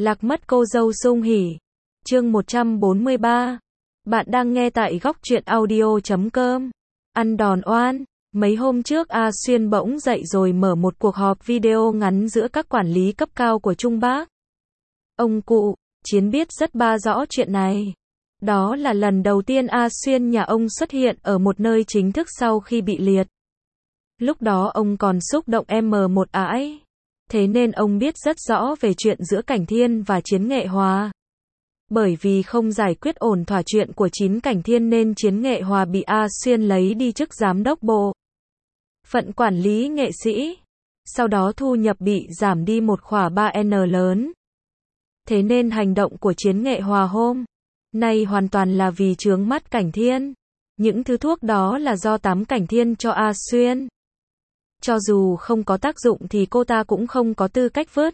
Lạc mất cô dâu sung hỉ. Chương 143. Bạn đang nghe tại góc truyện audio.com. Ăn đòn oan. Mấy hôm trước A Xuyên bỗng dậy rồi mở một cuộc họp video ngắn giữa các quản lý cấp cao của Trung Bắc. Ông cụ, Chiến biết rất rõ chuyện này. Đó là lần đầu tiên A Xuyên nhà ông xuất hiện ở một nơi chính thức sau khi bị liệt. Lúc đó ông còn xúc động M1 ãi. Thế nên ông biết rất rõ về chuyện giữa Cảnh Thiên và Chiến Nghệ Hòa. Bởi vì không giải quyết ổn thỏa chuyện của Cảnh Thiên nên Chiến Nghệ Hòa bị A Xuyên lấy đi chức giám đốc bộ phận quản lý nghệ sĩ. Sau đó thu nhập bị giảm đi một khỏa 3N lớn. Thế nên hành động của Chiến Nghệ Hòa hôm nay hoàn toàn là vì chướng mắt Cảnh Thiên. Những thứ thuốc đó là do tắm Cảnh Thiên cho A Xuyên. Cho dù không có tác dụng thì cô ta cũng không có tư cách vứt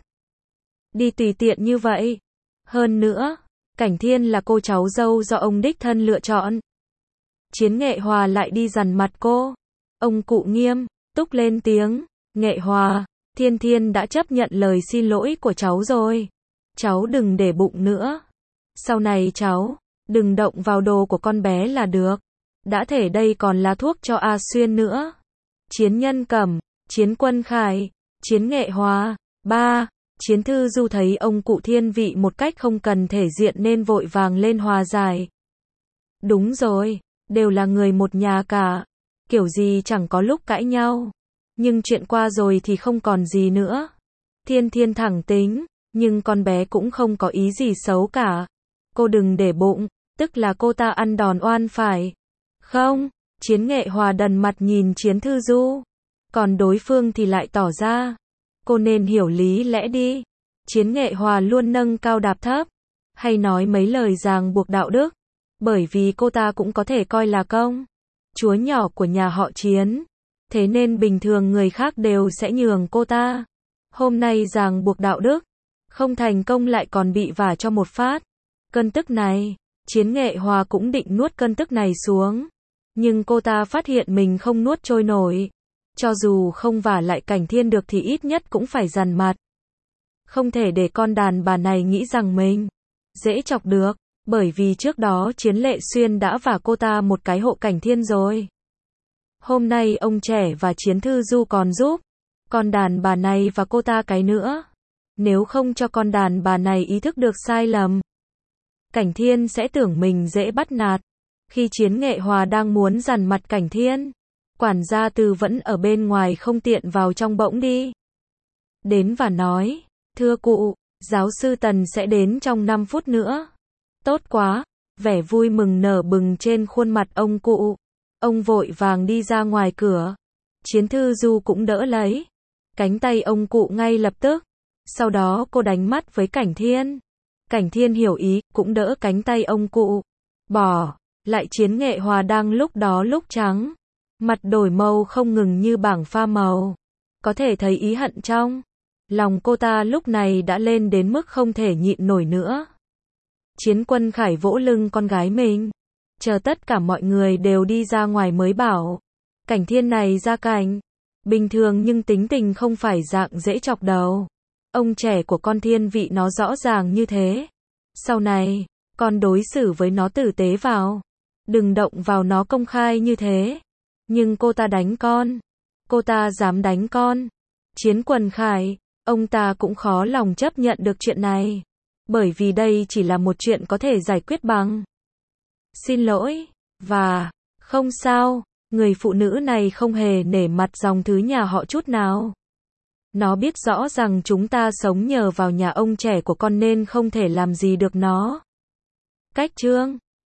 đi tùy tiện như vậy. Hơn nữa, Cảnh Thiên là cô cháu dâu do ông đích thân lựa chọn. Chiến Nghệ Hòa lại đi dằn mặt cô. Ông cụ nghiêm túc lên tiếng, Nghệ Hòa, Thiên Thiên đã chấp nhận lời xin lỗi của cháu rồi. Cháu đừng để bụng nữa. Sau này cháu, đừng động vào đồ của con bé là được. Đã thể đây còn là thuốc cho A Xuyên nữa. Chiến Nhân Cẩm, Chiến Quân Khải, Chiến Nghệ Hòa. 3. Chiến Thư Du thấy ông cụ thiên vị một cách không cần thể diện nên vội vàng lên hòa giải. Đúng rồi, đều là người một nhà cả. Kiểu gì chẳng có lúc cãi nhau. Nhưng chuyện qua rồi thì không còn gì nữa. Thiên Thiên thẳng tính, nhưng con bé cũng không có ý gì xấu cả. Cô đừng để bụng, tức là cô ta ăn đòn oan phải không? Chiến Nghệ Hòa đần mặt nhìn Chiến Thư Du. Còn đối phương thì lại tỏ ra, cô nên hiểu lý lẽ đi. Chiến Nghệ Hòa luôn nâng cao đạp thấp, hay nói mấy lời ràng buộc đạo đức. Bởi vì cô ta cũng có thể coi là công chúa nhỏ của nhà họ Chiến. Thế nên bình thường người khác đều sẽ nhường cô ta. Hôm nay ràng buộc đạo đức, không thành công lại còn bị vả cho một phát. Cơn tức này, Chiến Nghệ Hòa cũng định nuốt cơn tức này xuống. Nhưng cô ta phát hiện mình không nuốt trôi nổi. Cho dù không vả lại Cảnh Thiên được thì ít nhất cũng phải dằn mặt. Không thể để con đàn bà này nghĩ rằng mình dễ chọc được. Bởi vì trước đó Chiến Lệ Xuyên đã vả cô ta một cái hộ Cảnh Thiên rồi. Hôm nay ông trẻ và Chiến Thư Du còn giúp con đàn bà này và cô ta cái nữa. Nếu không cho con đàn bà này ý thức được sai lầm, Cảnh Thiên sẽ tưởng mình dễ bắt nạt. Khi Chiến Nghệ Hòa đang muốn dằn mặt Cảnh Thiên, quản gia Từ vẫn ở bên ngoài không tiện vào trong bỗng đi đến và nói, thưa cụ, giáo sư Tần sẽ đến trong 5 phút nữa. Tốt quá, vẻ vui mừng nở bừng trên khuôn mặt ông cụ. Ông vội vàng đi ra ngoài cửa. Chiến Thư Du cũng đỡ lấy cánh tay ông cụ ngay lập tức. Sau đó cô đánh mắt với Cảnh Thiên. Cảnh Thiên hiểu ý, cũng đỡ cánh tay ông cụ. Bỏ lại Chiến Nghệ Hòa đang lúc đó lúc trắng. Mặt đổi màu không ngừng như bảng pha màu. Có thể thấy ý hận trong lòng cô ta lúc này đã lên đến mức không thể nhịn nổi nữa. Chiến Quân Khải vỗ lưng con gái mình. Chờ tất cả mọi người đều đi ra ngoài mới bảo. Cảnh Thiên này ra cảnh bình thường nhưng tính tình không phải dạng dễ chọc đầu. Ông trẻ của con thiên vị nó rõ ràng như thế. Sau này, con đối xử với nó tử tế vào. Đừng động vào nó công khai như thế. Nhưng cô ta đánh con. Cô ta dám đánh con. Chiến Quân Khải, ông ta cũng khó lòng chấp nhận được chuyện này. Bởi vì đây chỉ là một chuyện có thể giải quyết bằng xin lỗi. Và, không sao, người phụ nữ này không hề nể mặt dòng thứ nhà họ chút nào. Nó biết rõ rằng chúng ta sống nhờ vào nhà ông trẻ của con nên không thể làm gì được nó. Cách chương